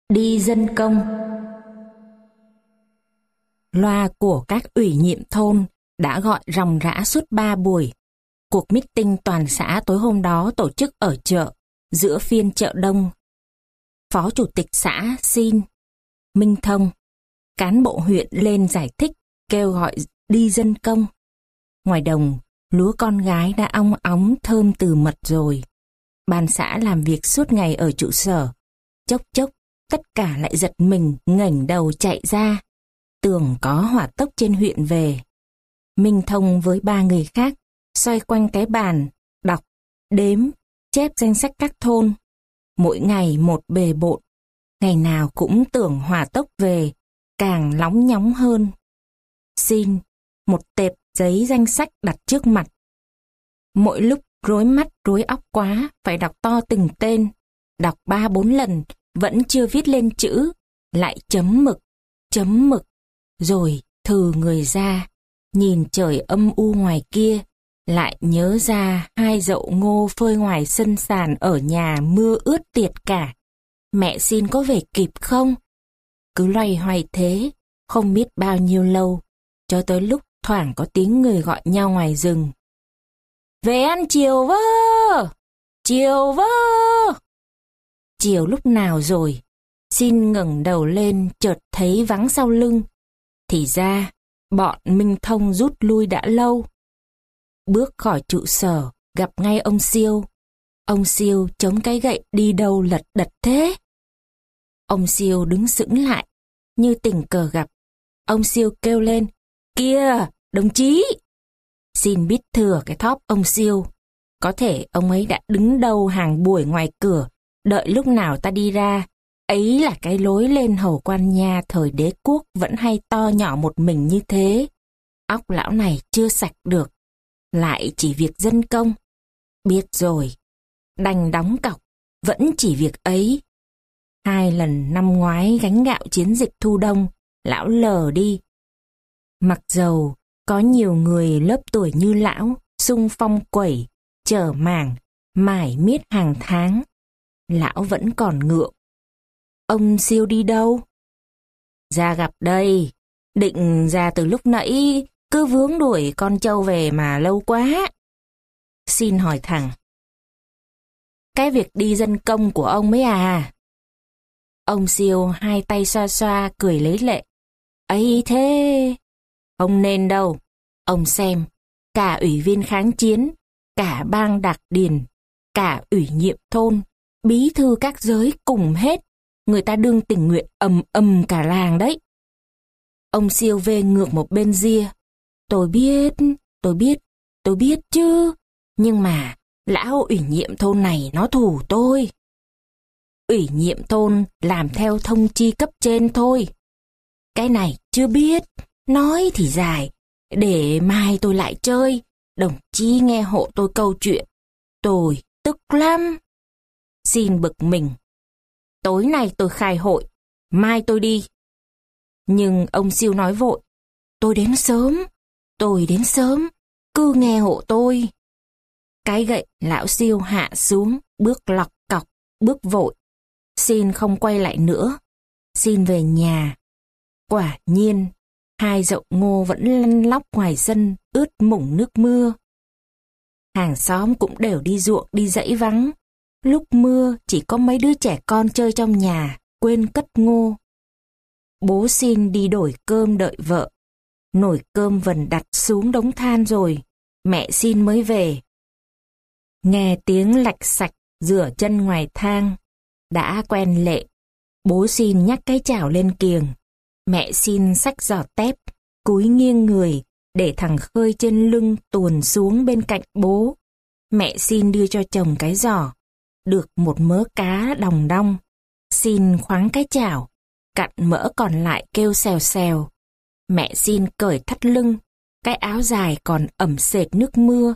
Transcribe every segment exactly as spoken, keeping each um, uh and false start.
Đi dân công. Loa của các ủy nhiệm thôn đã gọi ròng rã suốt ba buổi. Cuộc meeting toàn xã tối hôm đó tổ chức ở chợ, giữa phiên chợ đông. Phó chủ tịch xã xin Minh Thông, cán bộ huyện lên giải thích, kêu gọi đi dân công. Ngoài đồng, lúa con gái đã ong óng thơm từ mật rồi. Ban xã làm việc suốt ngày ở trụ sở. Chốc chốc, tất cả lại giật mình ngẩng đầu chạy ra. Tưởng có hỏa tốc trên huyện về. Minh Thông với ba người khác xoay quanh cái bàn, đọc, đếm, chép danh sách các thôn. Mỗi ngày một bề bộn, ngày nào cũng tưởng hỏa tốc về, càng lóng nhóng hơn. Xin, một tệp giấy danh sách đặt trước mặt. Mỗi lúc rối mắt rối óc quá, phải đọc to từng tên, đọc ba bốn lần, vẫn chưa viết lên chữ, lại chấm mực, chấm mực, rồi thừ người ra, nhìn trời âm u ngoài kia, lại nhớ ra hai dậu ngô phơi ngoài sân sàn ở nhà mưa ướt tiệt cả. Mẹ xin có về kịp không? Cứ loay hoay thế, không biết bao nhiêu lâu, cho tới lúc thoảng có tiếng người gọi nhau ngoài rừng. Về ăn chiều vơ! Chiều vơ! Chiều lúc nào rồi? Xin ngẩng đầu lên chợt thấy vắng sau lưng. Thì ra, bọn Minh Thông rút lui đã lâu. Bước khỏi trụ sở, gặp ngay ông Siêu. Ông Siêu chống cái gậy đi đâu lật đật thế? Ông Siêu đứng sững lại, như tình cờ gặp. Ông Siêu kêu lên, kìa, đồng chí! Xin biết thừa cái thóp ông Siêu. Có thể ông ấy đã đứng đầu hàng buổi ngoài cửa, đợi lúc nào ta đi ra. Ấy là cái lối lên hầu quan nha thời đế quốc vẫn hay to nhỏ một mình như thế. Óc lão này chưa sạch được, lại chỉ việc dân công. Biết rồi, đành đóng cọc, vẫn chỉ việc ấy. Hai lần năm ngoái gánh gạo chiến dịch thu đông, lão lờ đi. Mặc dầu có nhiều người lớp tuổi như lão, xung phong quẩy, chở mảng, mải miết hàng tháng, lão vẫn còn ngượng. Ông Siêu đi đâu? Ra gặp đây, định ra từ lúc nãy, cứ vướng đuổi con trâu về mà lâu quá. Xin hỏi thẳng. Cái việc đi dân công của ông ấy à? Ông Siêu hai tay xoa xoa cười lấy lệ. Ấy thế, không nên đâu. Ông xem, cả ủy viên kháng chiến, cả bang đặc điền, cả ủy nhiệm thôn, bí thư các giới cùng hết. Người ta đương tình nguyện ầm ầm cả làng đấy. Ông Siêu về ngược một bên ria. Tôi biết, tôi biết, tôi biết chứ. Nhưng mà, lão ủy nhiệm thôn này nó thù tôi. Ủy nhiệm thôn làm theo thông chi cấp trên thôi. Cái này chưa biết, nói thì dài. Để mai tôi lại chơi, đồng chí nghe hộ tôi câu chuyện. Tôi tức lắm. Xin bực mình. Tối nay tôi khai hội, mai tôi đi. Nhưng ông Siêu nói vội, tôi đến sớm, tôi đến sớm, cứ nghe hộ tôi. Cái gậy lão Siêu hạ xuống, bước lọc cọc, bước vội. Xin không quay lại nữa, xin về nhà. Quả nhiên, hai dậu ngô vẫn lăn lóc ngoài sân, ướt mủng nước mưa. Hàng xóm cũng đều đi ruộng đi dãy vắng. Lúc mưa chỉ có mấy đứa trẻ con chơi trong nhà, quên cất ngô. Bố Xin đi đổi cơm đợi vợ. Nồi cơm vần đặt xuống đống than rồi, mẹ Xin mới về. Nghe tiếng lạch sạch rửa chân ngoài thang, đã quen lệ. Bố Xin nhắc cái chảo lên kiềng. Mẹ Xin xách giỏ tép, cúi nghiêng người, để thằng Khơi trên lưng tuồn xuống bên cạnh bố. Mẹ Xin đưa cho chồng cái giỏ. Được một mớ cá đồng đong. Xin khoáng cái chảo, cặn mỡ còn lại kêu xèo xèo. Mẹ Xin cởi thắt lưng, cái áo dài còn ẩm sệt nước mưa.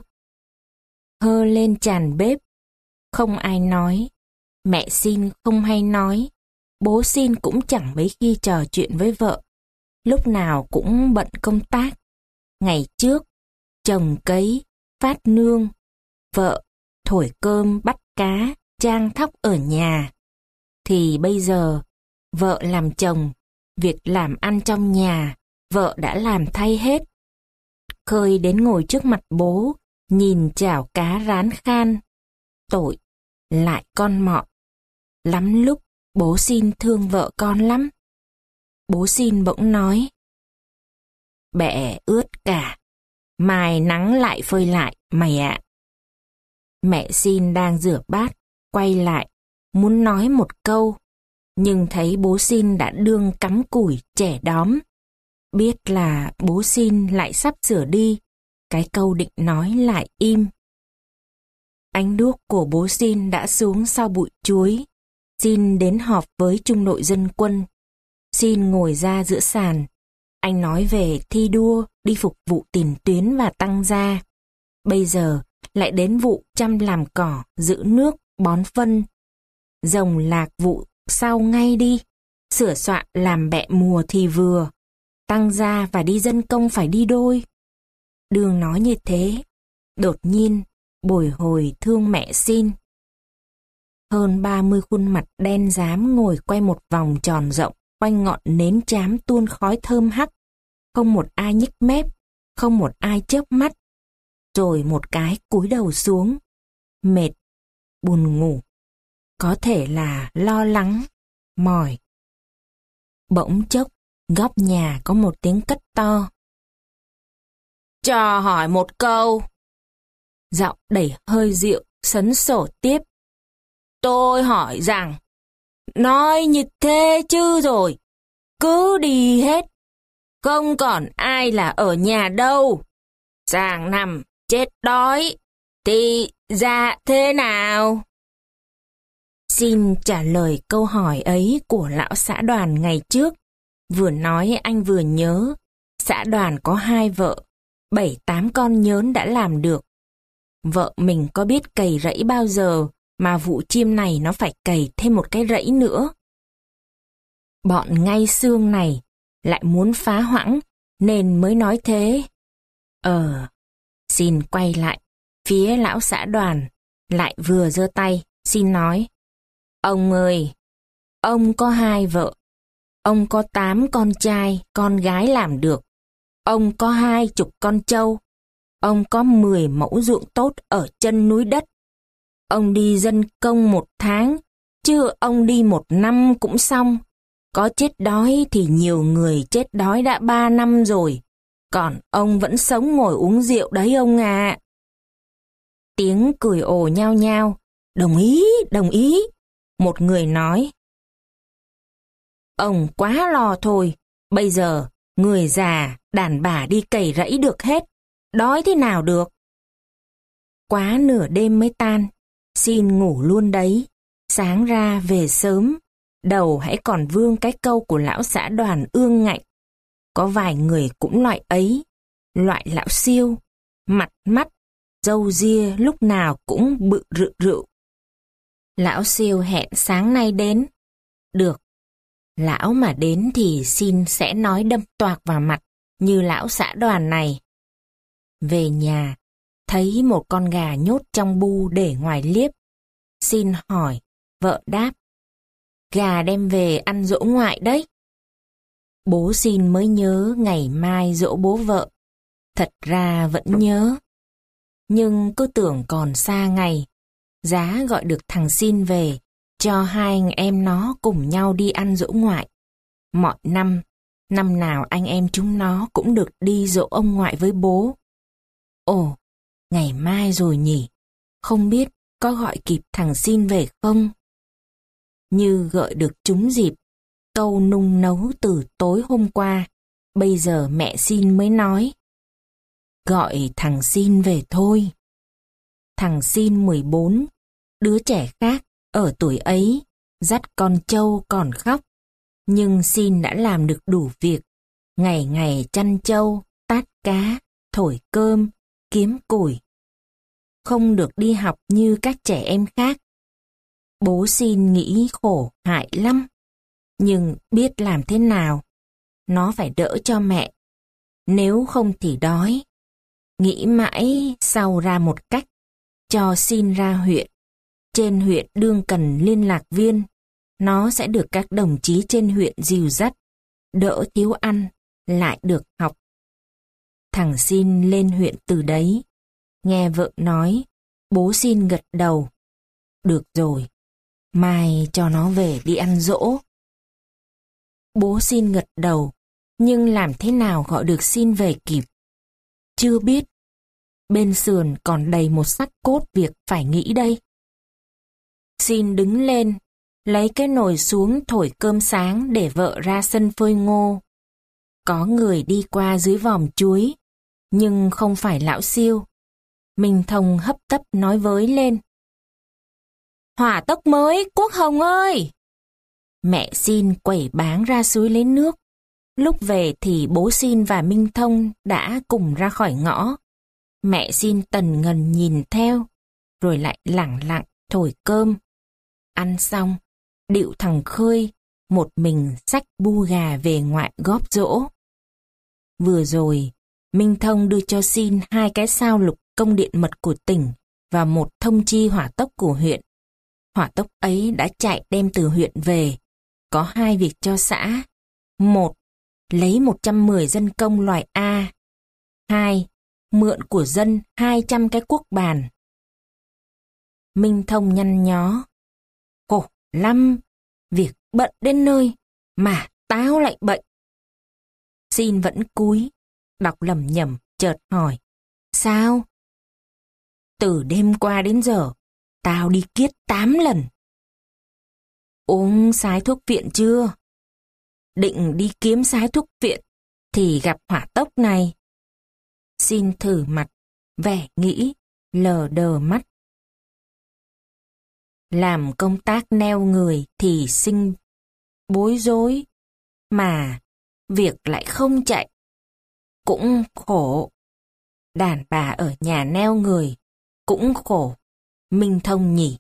Hơ lên tràn bếp. Không ai nói. Mẹ Xin không hay nói. Bố Xin cũng chẳng mấy khi trò chuyện với vợ. Lúc nào cũng bận công tác. Ngày trước, chồng cấy, phát nương. Vợ, thổi cơm, bắt cá, trang thóc ở nhà. Thì bây giờ, Vợ làm chồng, việc làm ăn trong nhà, vợ đã làm thay hết. Khơi đến ngồi trước mặt bố, nhìn chảo cá rán khan. Tội, lại con mọ. Lắm lúc, bố xin thương vợ con lắm. Bố xin bỗng nói. Bẹ ướt cả, mai nắng lại phơi lại, mày ạ. Mẹ xin đang rửa bát, quay lại, muốn nói một câu, nhưng thấy bố xin đã đương cắm củi chẻ đóm. Biết là bố xin lại sắp sửa đi, cái câu định nói lại im. Ánh đuốc của bố xin đã xuống sau bụi chuối. Xin đến họp với trung đội dân quân. Xin ngồi ra giữa sàn. Anh nói về thi đua, đi phục vụ tiền tuyến và tăng gia. Bây giờ lại đến vụ chăm làm cỏ, giữ nước, bón phân. Rồng lạc vụ sau ngay đi. Sửa soạn làm bẹ mùa thì vừa. Tăng gia và đi dân công phải đi đôi. Đường nói như thế. Đột nhiên, bồi hồi thương mẹ xin. Hơn ba mươi khuôn mặt đen rám ngồi quay một vòng tròn rộng quanh ngọn nến chám tuôn khói thơm hắc. Không một ai nhích mép, không một ai chớp mắt. Rồi một cái cúi đầu xuống. Mệt, buồn ngủ. Có thể là lo lắng, mỏi. Bỗng chốc, góc nhà có một tiếng cất to. Cho hỏi một câu. Giọng đẩy hơi rượu, sấn sổ tiếp. Tôi hỏi rằng, nói như thế chứ rồi, cứ đi hết. Không còn ai là ở nhà đâu. Sang nằm chết đói, thì ra thế nào? Xin trả lời câu hỏi ấy của lão xã đoàn ngày trước. Vừa nói anh vừa nhớ, xã đoàn có hai vợ, bảy tám con nhớn đã làm được. Vợ mình có biết cày rẫy bao giờ, mà vụ chiêm này nó phải cày thêm một cái rẫy nữa. Bọn ngay xương này lại muốn phá hoãng, nên mới nói thế. Ờ, xin quay lại, phía lão xã đoàn, lại vừa giơ tay, xin nói. Ông ơi, ông có hai vợ, ông có tám con trai, con gái làm được, ông có hai chục con trâu, ông có mười mẫu ruộng tốt ở chân núi đất. Ông đi dân công một tháng, chứ ông đi một năm cũng xong. Có chết đói thì nhiều người chết đói đã ba năm rồi, còn ông vẫn sống ngồi uống rượu đấy ông à. Tiếng cười ồ nhao nhao, đồng ý, đồng ý. Một người nói. Ông quá lo thôi, bây giờ người già, đàn bà đi cày rẫy được hết, đói thế nào được. Quá nửa đêm mới tan, xin ngủ luôn đấy, sáng ra về sớm, đầu hãy còn vương cái câu của lão xã đoàn ương ngạnh. Có vài người cũng loại ấy, loại lão siêu, mặt mắt, râu ria lúc nào cũng bự rự rự. Lão siêu hẹn sáng nay đến. Được, lão mà đến thì xin sẽ nói đâm toạc vào mặt như lão xã đoàn này. Về nhà, thấy một con gà nhốt trong bu để ngoài liếp. Xin hỏi, vợ đáp. Gà đem về ăn giỗ ngoại đấy. Bố xin mới nhớ ngày mai giỗ bố vợ. Thật ra vẫn nhớ. Nhưng cứ tưởng còn xa ngày. Giá gọi được thằng xin về, cho hai anh em nó cùng nhau đi ăn giỗ ngoại. Mọi năm, năm nào anh em chúng nó cũng được đi giỗ ông ngoại với bố. Ồ, ngày mai rồi nhỉ, không biết có gọi kịp thằng xin về không? Như gợi được trúng dịp, câu nung nấu từ tối hôm qua, bây giờ mẹ xin mới nói. Gọi thằng xin về thôi. Thằng xin mười bốn, đứa trẻ khác ở tuổi ấy, dắt con trâu còn khóc. Nhưng xin đã làm được đủ việc, ngày ngày chăn trâu, tát cá, thổi cơm, kiếm củi. Không được đi học như các trẻ em khác. Bố xin nghĩ khổ hại lắm, nhưng biết làm thế nào, nó phải đỡ cho mẹ, nếu không thì đói. Nghĩ mãi sau ra một cách, cho xin ra huyện. Trên huyện đương cần liên lạc viên, nó sẽ được các đồng chí trên huyện dìu dắt, đỡ thiếu ăn, lại được học. Thằng Xin lên huyện từ đấy. Nghe vợ nói, bố Xin gật đầu. Được rồi, mai cho nó về đi ăn dỗ. Bố Xin gật đầu, nhưng làm thế nào gọi được Xin về kịp? Chưa biết. Bên sườn còn đầy một xác cốt việc phải nghĩ đây. Xin đứng lên, lấy cái nồi xuống thổi cơm sáng để vợ ra sân phơi ngô. Có người đi qua dưới vòm chuối, nhưng không phải lão Siêu. Minh Thông hấp tấp nói với lên. Hỏa tốc mới, Quốc Hồng ơi! Mẹ Xin quẩy báng ra suối lấy nước. Lúc về thì bố Xin và Minh Thông đã cùng ra khỏi ngõ. Mẹ Xin tần ngần nhìn theo, rồi lại lẳng lặng thổi cơm. Ăn xong, điệu thằng Khơi, một mình xách bu gà về ngoại góp dỗ. Vừa rồi, Minh Thông đưa cho Xin hai cái sao lục công điện mật của tỉnh và một thông chi hỏa tốc của huyện. Hỏa tốc ấy đã chạy đem từ huyện về, có hai việc cho xã. Một, lấy một trăm mười dân công loại A. Hai, mượn của dân hai trăm cái cuốc bàn. Minh Thông nhăn nhó. Khổ lắm, việc bận đến nơi, mà tao lại bệnh. Xin vẫn cúi, đọc lẩm nhẩm, chợt hỏi. Sao? Từ đêm qua đến giờ, tao đi kiết tám lần. Uống sái thuốc viện chưa? Định đi kiếm sái thuốc viện, thì gặp hỏa tốc này. Xin thử mặt, vẻ nghĩ, lờ đờ mắt. Làm công tác neo người thì sinh bối rối, mà việc lại không chạy. Cũng khổ. Đàn bà ở nhà neo người, cũng khổ. Minh Thông nhỉ.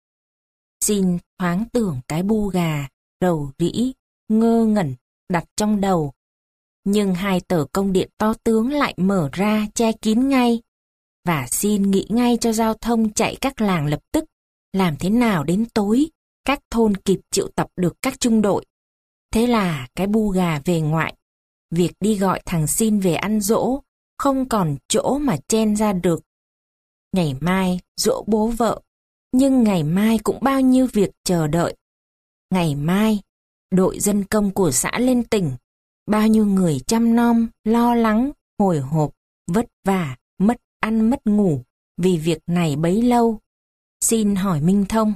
Xin thoáng tưởng cái bu gà, rầu rĩ, ngơ ngẩn, đặt trong đầu. Nhưng hai tờ công điện to tướng lại mở ra che kín ngay. Và Xin nghĩ ngay cho giao thông chạy các làng lập tức. Làm thế nào đến tối, các thôn kịp triệu tập được các trung đội. Thế là cái bu gà về ngoại. Việc đi gọi thằng Xin về ăn dỗ, không còn chỗ mà chen ra được. Ngày mai dỗ bố vợ, nhưng ngày mai cũng bao nhiêu việc chờ đợi. Ngày mai, đội dân công của xã lên tỉnh, bao nhiêu người chăm nom, lo lắng, hồi hộp, vất vả, mất ăn mất ngủ, vì việc này bấy lâu. Xin hỏi Minh Thông.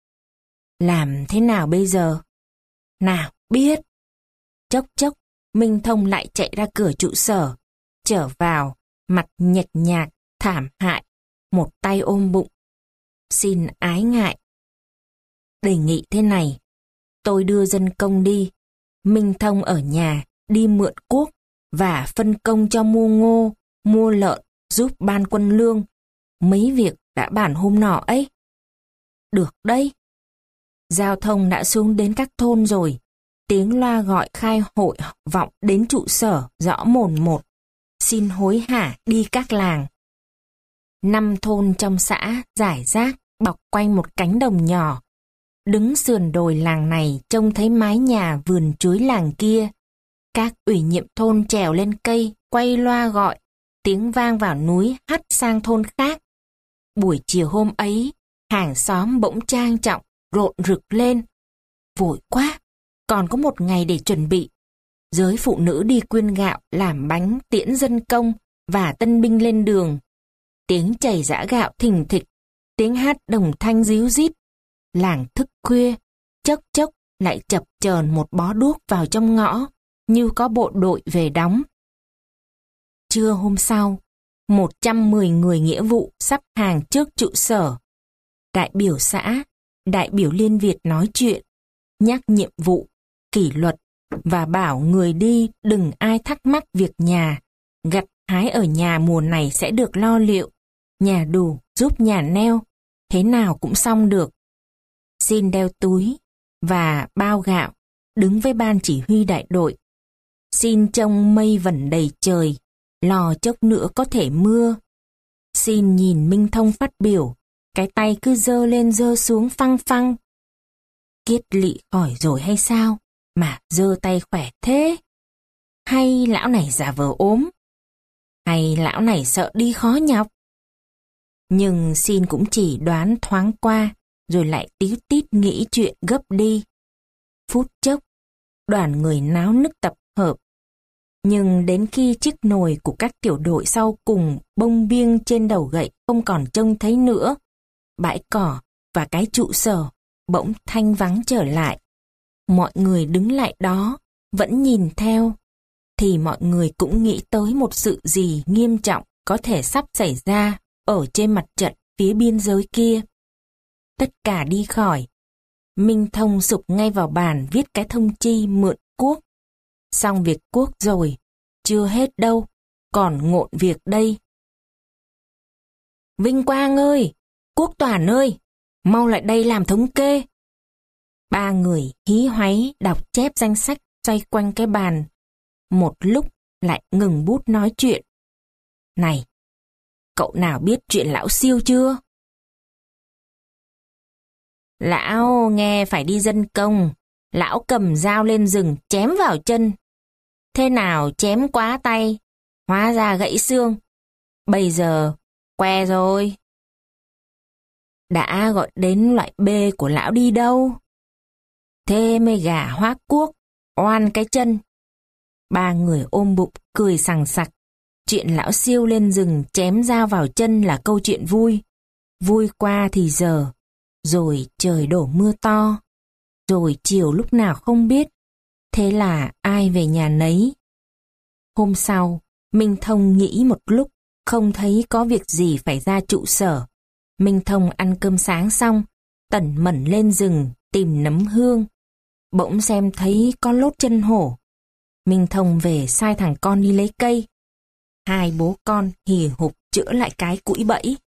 Làm thế nào bây giờ? Nào, biết. Chốc chốc, Minh Thông lại chạy ra cửa trụ sở, trở vào, mặt nhệch nhạc, thảm hại, một tay ôm bụng. Xin ái ngại. Đề nghị thế này, tôi đưa dân công đi, Minh Thông ở nhà, đi mượn cuốc, và phân công cho mua ngô, mua lợn, giúp ban quân lương. Mấy việc đã bàn hôm nọ ấy. Được đấy. Giao thông đã xuống đến các thôn rồi. Tiếng loa gọi khai hội vọng đến trụ sở rõ mồn một. Xin hối hả đi các làng. Năm thôn trong xã rải rác bọc quanh một cánh đồng nhỏ. Đứng sườn đồi làng này trông thấy mái nhà vườn chuối làng kia. Các ủy nhiệm thôn trèo lên cây, quay loa gọi, tiếng vang vào núi hắt sang thôn khác. Buổi chiều hôm ấy, hàng xóm bỗng trang trọng, rộn rực lên. Vội quá, còn có một ngày để chuẩn bị. Giới phụ nữ đi quyên gạo, làm bánh, tiễn dân công và tân binh lên đường. Tiếng chảy giã gạo thình thịch, tiếng hát đồng thanh ríu rít. Làng thức khuya, chốc chốc lại chập chờn một bó đuốc vào trong ngõ, như có bộ đội về đóng. Trưa hôm sau, một trăm mười người nghĩa vụ sắp hàng trước trụ sở. Đại biểu xã, đại biểu Liên Việt nói chuyện, nhắc nhiệm vụ, kỷ luật và bảo người đi đừng ai thắc mắc việc nhà. Gặt hái ở nhà mùa này sẽ được lo liệu, nhà đủ giúp nhà neo, thế nào cũng xong được. Xin đeo túi và bao gạo, đứng với ban chỉ huy đại đội. Xin trông mây vẩn đầy trời, lò chốc nữa có thể mưa. Xin nhìn Minh Thông phát biểu, cái tay cứ giơ lên giơ xuống phăng phăng. kiết lỵ khỏi rồi hay sao, mà giơ tay khỏe thế? Hay lão này giả vờ ốm? Hay lão này sợ đi khó nhọc? Nhưng xin cũng chỉ đoán thoáng qua, rồi lại tíu tít nghĩ chuyện gấp đi. Phút chốc, đoàn người náo nức tập hợp. Nhưng đến khi chiếc nồi của các tiểu đội sau cùng bông biêng trên đầu gậy không còn trông thấy nữa, bãi cỏ và cái trụ sở bỗng thanh vắng trở lại. Mọi người đứng lại đó, vẫn nhìn theo, thì mọi người cũng nghĩ tới một sự gì nghiêm trọng có thể sắp xảy ra ở trên mặt trận phía biên giới kia. Tất cả đi khỏi. Minh Thông sục ngay vào bàn viết cái thông chi mượn cuốc. Xong việc cuốc rồi, chưa hết đâu, còn ngộn việc đây. Vinh Quang ơi, Quốc Toàn ơi, mau lại đây làm thống kê. Ba người hí hoáy đọc chép danh sách xoay quanh cái bàn. Một lúc lại ngừng bút nói chuyện. Này, cậu nào biết chuyện lão Siêu chưa? Lão nghe phải đi dân công, lão cầm dao lên rừng chém vào chân. Thế nào chém quá tay, hóa ra gãy xương. Bây giờ, que rồi. Đã gọi đến loại B của lão đi đâu? Thế mới gà hoác cuốc, oan cái chân. Ba người ôm bụng cười sằng sặc. Chuyện lão Siêu lên rừng chém dao vào chân là câu chuyện vui. Vui qua thì giờ, rồi trời đổ mưa to, rồi chiều lúc nào không biết. Thế là ai về nhà nấy. Hôm sau, Minh Thông nghĩ một lúc, không thấy có việc gì phải ra trụ sở. Minh Thông ăn cơm sáng xong, tẩn mẩn lên rừng tìm nấm hương. Bỗng xem thấy có lốt chân hổ. Minh Thông về sai thằng con đi lấy cây. Hai bố con hì hục chữa lại cái cũi bẫy.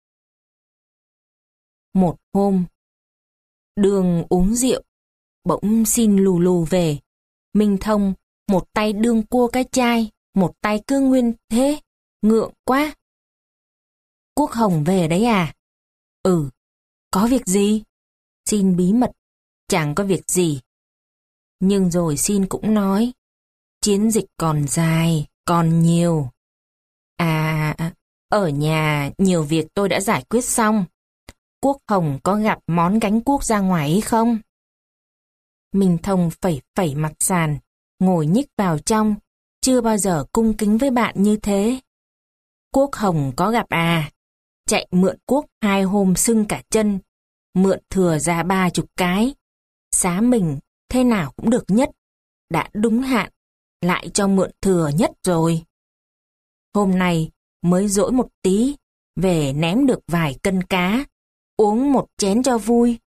Một hôm, Đường uống rượu, bỗng xin lù lù về. Minh Thông một tay đương cua cái chai, một tay cứ nguyên thế, ngượng quá. Quốc Hồng về đấy à? Ừ, có việc gì? Xin bí mật, chẳng có việc gì. Nhưng rồi xin cũng nói, chiến dịch còn dài, còn nhiều. À, ở nhà nhiều việc tôi đã giải quyết xong. Quốc Hồng có gặp món gánh cuốc ra ngoài hay không? Minh Thông phẩy phẩy mặt sàn, ngồi nhích vào trong, chưa bao giờ cung kính với bạn như thế. Quốc Hồng có gặp à? Chạy mượn cuốc hai hôm sưng cả chân, mượn thừa ra ba chục cái. Xá mình thế nào cũng được nhất, đã đúng hạn, lại cho mượn thừa nhất rồi. Hôm nay mới dỗi một tí, về ném được vài cân cá, uống một chén cho vui.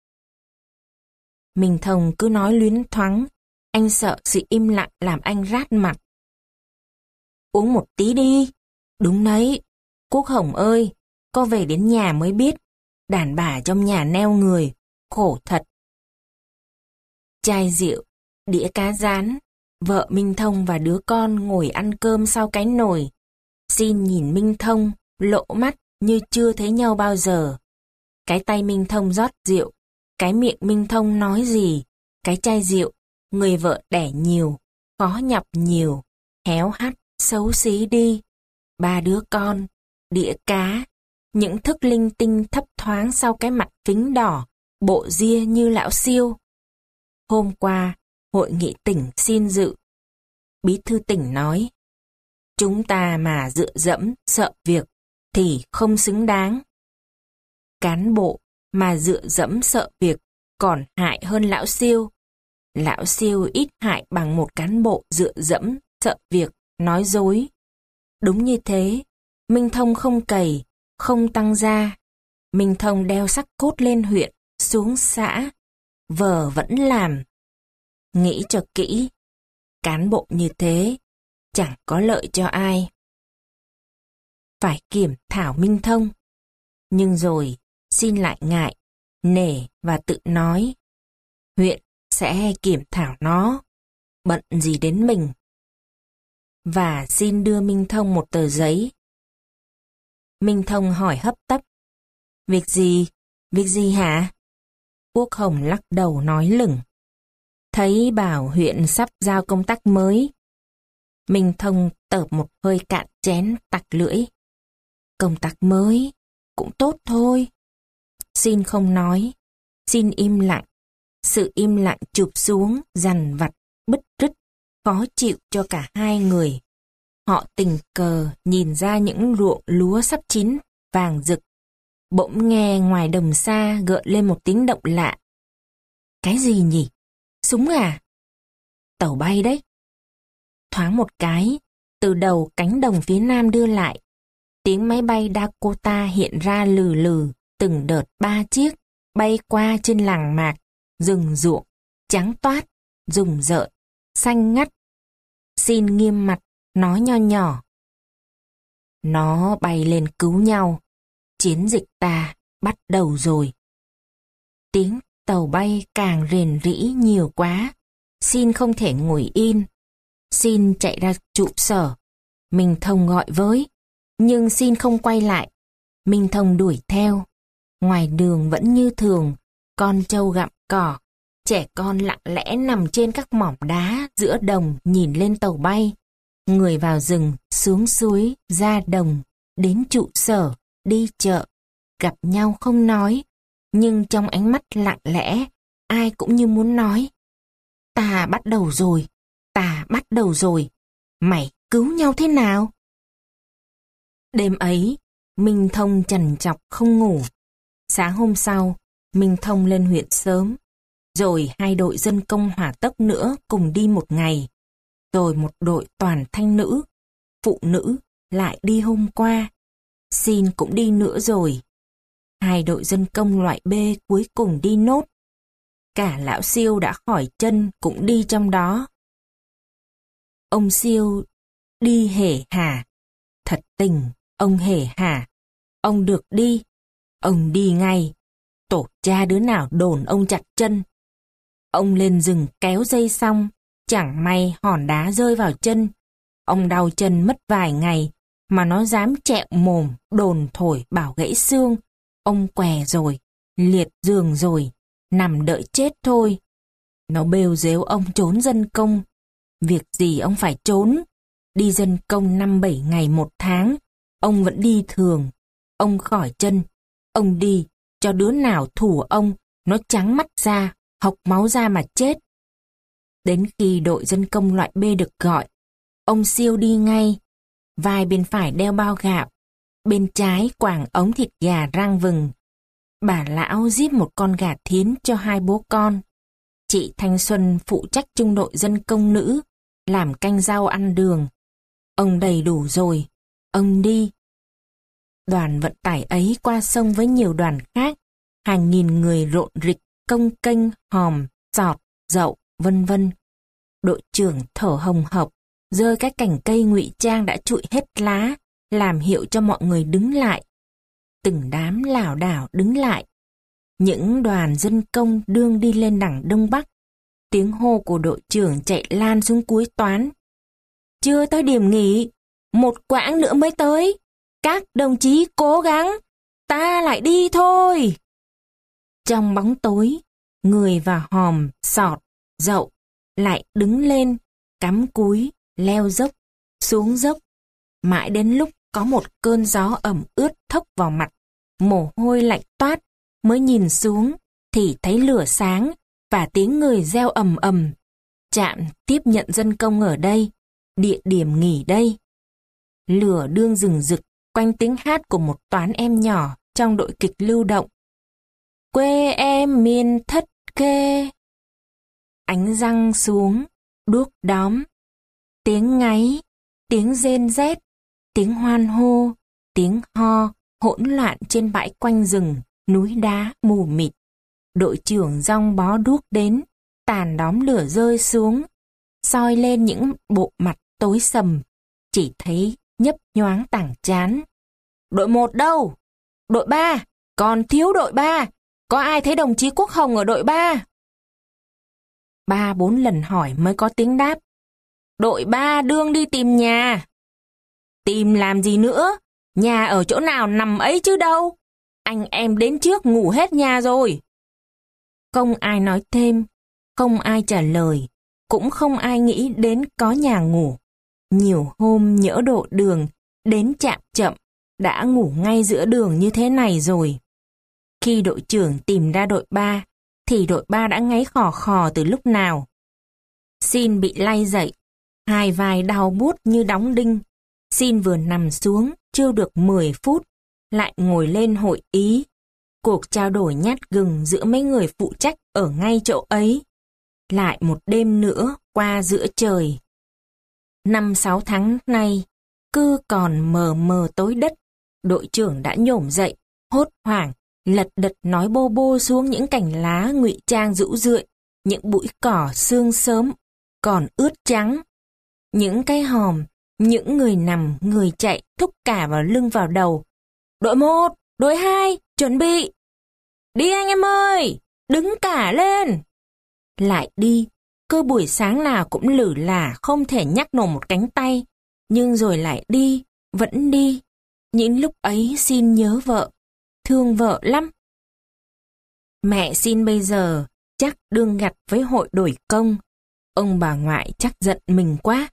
Minh Thông cứ nói luyến thoáng, anh sợ sự im lặng làm anh rát mặt. Uống một tí đi, đúng đấy, Quốc Hồng ơi, có về đến nhà mới biết, đàn bà trong nhà neo người, khổ thật. Chai rượu, đĩa cá rán, vợ Minh Thông và đứa con ngồi ăn cơm sau cái nồi. Xin nhìn Minh Thông, lộ mắt như chưa thấy nhau bao giờ. Cái tay Minh Thông rót rượu, cái miệng Minh Thông nói gì, cái chai rượu, người vợ đẻ nhiều, khó nhọc nhiều, héo hắt, xấu xí đi. Ba đứa con, đĩa cá, những thức linh tinh thấp thoáng sau cái mặt phính đỏ, bộ ria như lão Siêu. Hôm qua, hội nghị tỉnh xin dự. Bí thư tỉnh nói, chúng ta mà dựa dẫm, sợ việc, thì không xứng đáng. Cán bộ mà dựa dẫm sợ việc còn hại hơn lão Siêu. Lão Siêu ít hại bằng một cán bộ dựa dẫm, sợ việc, nói dối. Đúng như thế, Minh Thông không cày, không tăng gia. Minh Thông đeo sắc cốt lên huyện, xuống xã, vờ vẫn làm. Nghĩ cho kỹ, cán bộ như thế, chẳng có lợi cho ai. Phải kiểm thảo Minh Thông, nhưng rồi xin lại ngại, nể và tự nói, huyện sẽ kiểm thảo nó, bận gì đến mình. Và xin đưa Minh Thông một tờ giấy. Minh Thông hỏi hấp tấp, việc gì, việc gì hả? Quốc Hồng lắc đầu nói lửng. Thấy bảo huyện sắp giao công tác mới, Minh Thông tợp một hơi cạn chén tặc lưỡi. Công tác mới, cũng tốt thôi. Xin không nói, xin im lặng. Sự im lặng chụp xuống, dằn vặt, bứt rứt, khó chịu cho cả hai người. Họ tình cờ nhìn ra những ruộng lúa sắp chín, vàng rực. Bỗng nghe ngoài đồng xa gợi lên một tiếng động lạ. Cái gì nhỉ? Súng à? Tàu bay đấy. Thoáng một cái, từ đầu cánh đồng phía nam đưa lại, tiếng máy bay Dakota hiện ra lừ lừ, từng đợt ba chiếc, bay qua trên làng mạc, rừng ruộng, trắng toát, rùng rợn, xanh ngắt. Xin nghiêm mặt, nói nho nhỏ. Nó bay lên cứu nhau. Chiến dịch ta bắt đầu rồi. Tiếng tàu bay càng rền rĩ nhiều quá. Xin không thể ngồi yên. Xin chạy ra trụ sở. Minh Thông gọi với. Nhưng xin không quay lại. Minh Thông đuổi theo. Ngoài đường vẫn như thường. Con trâu gặm cỏ. Trẻ con lặng lẽ nằm trên các mỏm đá giữa đồng nhìn lên tàu bay. Người vào rừng, xuống suối, ra đồng, đến trụ sở, đi chợ, gặp nhau không nói, nhưng trong ánh mắt lặng lẽ, ai cũng như muốn nói. Ta bắt đầu rồi, ta bắt đầu rồi, mày cứu nhau thế nào? Đêm ấy, Minh Thông trằn trọc không ngủ. Sáng hôm sau, Minh Thông lên huyện sớm, rồi hai đội dân công hỏa tốc nữa cùng đi một ngày. Rồi một đội toàn thanh nữ, phụ nữ lại đi hôm qua. Xin cũng đi nữa rồi. Hai đội dân công loại B cuối cùng đi nốt. Cả lão Siêu đã khỏi chân cũng đi trong đó. Ông Siêu đi hể hả. Thật tình, ông hể hả. Ông được đi, ông đi ngay. Tổ cha đứa nào đồn ông chặt chân. Ông lên rừng kéo dây xong. Chẳng may hòn đá rơi vào chân. Ông đau chân mất vài ngày, mà nó dám chẹo mồm, đồn thổi bảo gãy xương. Ông què rồi, liệt giường rồi, nằm đợi chết thôi. Nó bêu dếu ông trốn dân công. Việc gì ông phải trốn? Đi dân công năm bảy ngày một tháng, ông vẫn đi thường. Ông khỏi chân, ông đi, cho đứa nào thủ ông, nó trắng mắt ra, hộc máu ra mà chết. Đến khi đội dân công loại B được gọi, ông Siêu đi ngay. Vai bên phải đeo bao gạo, bên trái quàng ống thịt gà rang vừng. Bà lão giết một con gà thiến cho hai bố con. Chị Thanh Xuân phụ trách trung đội dân công nữ, làm canh rau ăn đường. Ông đầy đủ rồi, ông đi. Đoàn vận tải ấy qua sông với nhiều đoàn khác, hàng nghìn người rộn rịch, công kênh, hòm, sọt, dậu, vân vân. Đội trưởng thở hồng hộc, rơi cái cành cây ngụy trang đã trụi hết lá, làm hiệu cho mọi người đứng lại. Từng đám lảo đảo đứng lại. Những đoàn dân công đương đi lên đằng Đông Bắc. Tiếng hô của đội trưởng chạy lan xuống cuối toán. Chưa tới điểm nghỉ, một quãng nữa mới tới. Các đồng chí cố gắng, ta lại đi thôi. Trong bóng tối, người và hòm, sọt, dậu lại đứng lên, cắm cúi, leo dốc, xuống dốc. Mãi đến lúc có một cơn gió ẩm ướt thốc vào mặt, mồ hôi lạnh toát, mới nhìn xuống thì thấy lửa sáng và tiếng người reo ầm ầm. Trạm tiếp nhận dân công ở đây, địa điểm nghỉ đây. Lửa đương rừng rực quanh tiếng hát của một toán em nhỏ trong đội kịch lưu động. Quê em miền thất kê. Ánh răng xuống, đuốc đóm. Tiếng ngáy, tiếng rên rét, tiếng hoan hô, tiếng ho, hỗn loạn trên bãi quanh rừng, núi đá mù mịt. Đội trưởng dong bó đuốc đến, tàn đóm lửa rơi xuống, soi lên những bộ mặt tối sầm, chỉ thấy nhấp nhoáng tảng chán. Đội một đâu? Đội ba, còn thiếu đội ba. Có ai thấy đồng chí Quốc Hồng ở đội ba? Ba bốn lần hỏi mới có tiếng đáp. Đội ba đương đi tìm nhà. Tìm làm gì nữa? Nhà ở chỗ nào nằm ấy chứ đâu. Anh em đến trước ngủ hết nhà rồi. Không ai nói thêm, Không ai trả lời, cũng không ai nghĩ đến có nhà ngủ. Nhiều hôm nhỡ độ đường, đến trạm chậm, đã ngủ ngay giữa đường như thế này rồi. Khi đội trưởng tìm ra đội ba, thì đội ba đã ngáy khò khò từ lúc nào. Xin bị lay dậy, hai vai đau buốt như đóng đinh. Xin vừa nằm xuống, chưa được mười phút, lại ngồi lên hội ý. Cuộc trao đổi nhát gừng giữa mấy người phụ trách ở ngay chỗ ấy. Lại một đêm nữa qua giữa trời. Năm sáu tháng nay, cứ còn mờ mờ tối đất, đội trưởng đã nhổm dậy, hốt hoảng, lật đật nói bô bô xuống những cành lá ngụy trang rũ rượi, những bụi cỏ sương sớm, còn ướt trắng. Những cái hòm, những người nằm, người chạy, thúc cả vào lưng vào đầu. Đội một, đội hai, chuẩn bị. Đi anh em ơi, đứng cả lên. Lại đi, cơ buổi sáng nào cũng lử là không thể nhắc nổi một cánh tay, nhưng rồi lại đi, vẫn đi. Những lúc ấy xin nhớ vợ, thương vợ lắm. Mẹ xin bây giờ chắc đương gặt với hội đổi công, ông bà ngoại chắc giận mình quá.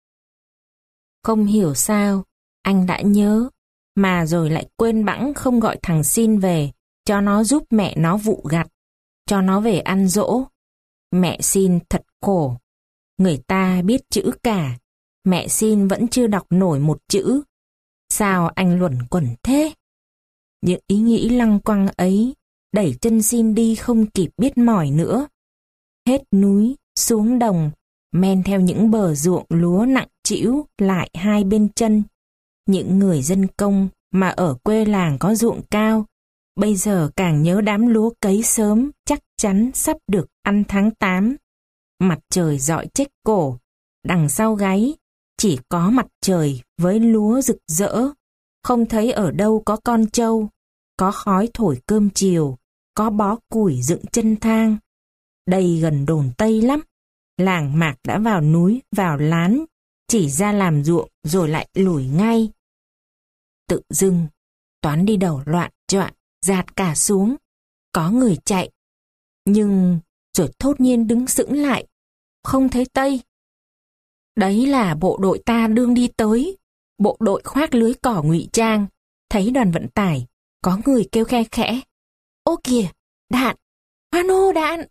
Không hiểu sao, anh đã nhớ, mà rồi lại quên bẵng không gọi thằng Xin về, cho nó giúp mẹ nó vụ gặt, cho nó về ăn dỗ. Mẹ Xin thật khổ. Người ta biết chữ cả, mẹ Xin vẫn chưa đọc nổi một chữ. Sao anh luẩn quẩn thế? Những ý nghĩ lăng quăng ấy đẩy chân Xin đi không kịp biết mỏi nữa. Hết núi, xuống đồng, men theo những bờ ruộng lúa nặng trĩu lại hai bên chân. Những người dân công mà ở quê làng có ruộng cao, bây giờ càng nhớ đám lúa cấy sớm chắc chắn sắp được ăn tháng tám. Mặt trời rọi chết cổ, đằng sau gáy chỉ có mặt trời với lúa rực rỡ. Không thấy ở đâu có con trâu, có khói thổi cơm chiều, có bó củi dựng chân thang. Đây gần đồn Tây lắm, làng mạc đã vào núi, vào lán, chỉ ra làm ruộng rồi lại lủi ngay. Tự dưng, toán đi đầu loạn choạng, dạt cả xuống, có người chạy. Nhưng rồi thốt nhiên đứng sững lại, không thấy Tây. Đấy là bộ đội ta đương đi tới, bộ đội khoác lưới cỏ ngụy trang, thấy đoàn vận tải, có người kêu khe khẽ. Ô kìa, đạn, hoan hô đạn.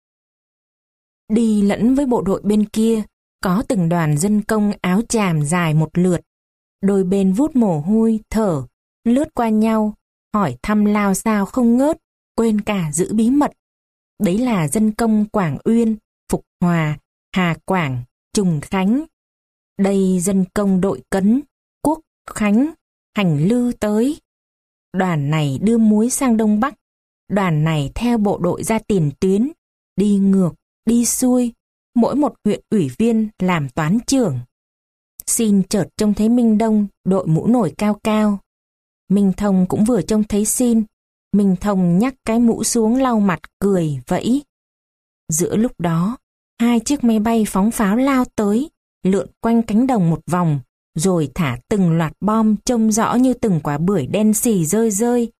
Đi lẫn với bộ đội bên kia, có từng đoàn dân công áo chàm dài một lượt. Đôi bên vút mồ hôi, thở, lướt qua nhau, hỏi thăm lao sao không ngớt, quên cả giữ bí mật. Đấy là dân công Quảng Uyên, Phục Hòa, Hà Quảng, Trùng Khánh. Đây dân công đội Cấn, Quốc Khánh, Hành Lư tới. Đoàn này đưa muối sang Đông Bắc, đoàn này theo bộ đội ra tiền tuyến, đi ngược, đi xuôi, mỗi một huyện ủy viên làm toán trưởng. Xin chợt trông thấy Minh Đông đội mũ nổi cao cao. Minh Thông cũng vừa trông thấy Xin. Minh Thông nhắc cái mũ xuống lau mặt cười vẫy. Giữa lúc đó, hai chiếc máy bay phóng pháo lao tới, lượn quanh cánh đồng một vòng, rồi thả từng loạt bom trông rõ như từng quả bưởi đen xì rơi rơi.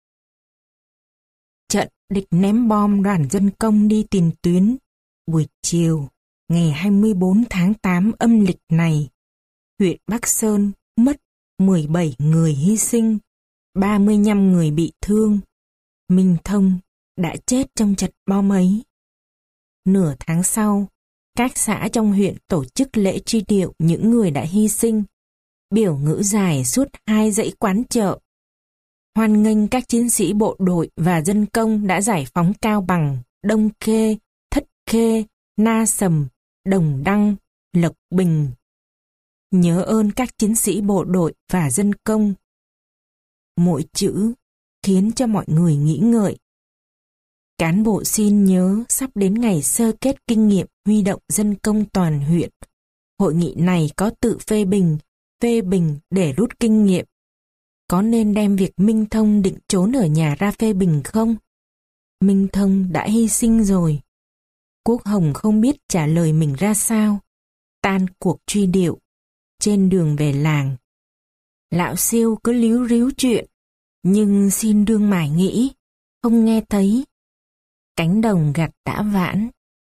Trận địch ném bom đoàn dân công đi tiền tuyến. Buổi chiều, ngày hai mươi bốn tháng tám âm lịch này, huyện Bắc Sơn mất mười bảy người hy sinh, ba mươi lăm người bị thương. Minh Thông đã chết trong trận bom ấy. Nửa tháng sau, các xã trong huyện tổ chức lễ truy điệu những người đã hy sinh, biểu ngữ dài suốt hai dãy quán chợ. Hoan nghênh các chiến sĩ bộ đội và dân công đã giải phóng Cao Bằng, Đông Khê, Thất Khê, Na Sầm, Đồng Đăng, Lộc Bình. Nhớ ơn các chiến sĩ bộ đội và dân công. Mỗi chữ khiến cho mọi người nghĩ ngợi. Cán bộ xin nhớ sắp đến ngày sơ kết kinh nghiệm huy động dân công toàn huyện. Hội nghị này có tự phê bình, phê bình để rút kinh nghiệm. Có nên đem việc Minh Thông định trốn ở nhà ra phê bình không? Minh Thông đã hy sinh rồi. Quốc Hồng không biết trả lời mình ra sao. Tan cuộc truy điệu. Trên đường về làng, lão Siêu cứ líu ríu chuyện, nhưng xin đương mải nghĩ, không nghe thấy. Cánh đồng gặt đã vãn,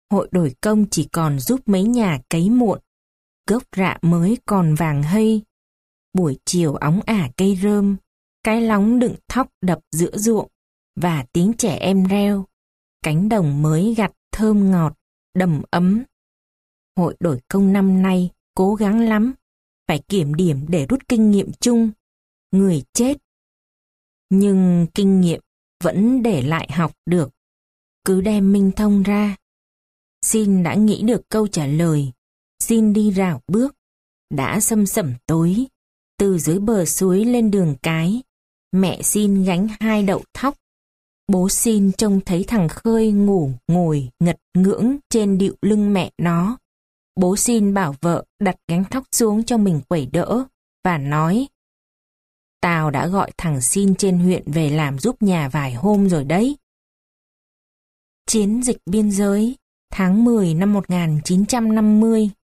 Hội đổi công chỉ còn giúp mấy nhà cấy muộn, gốc rạ mới còn vàng hây. Buổi chiều óng ả cây rơm, cái lóng đựng thóc đập giữa ruộng, và tiếng trẻ em reo, cánh đồng mới gặt thơm ngọt, đầm ấm. Hội đổi công năm nay cố gắng lắm, phải kiểm điểm để rút kinh nghiệm chung. Người chết. Nhưng kinh nghiệm vẫn để lại học được. Cứ đem Minh Thông ra. Xin đã nghĩ được câu trả lời. Xin đi rảo bước. Đã sâm sẩm tối. Từ dưới bờ suối lên đường cái. Mẹ xin gánh hai đậu thóc. Bố xin trông thấy thằng Khơi ngủ ngồi ngật ngưỡng trên điệu lưng mẹ nó. Bố xin bảo vợ đặt gánh thóc xuống cho mình quẩy đỡ và nói: Tao đã gọi thằng Xin trên huyện về làm giúp nhà vài hôm rồi đấy. Chiến dịch biên giới tháng mười năm một nghìn chín trăm năm mươi.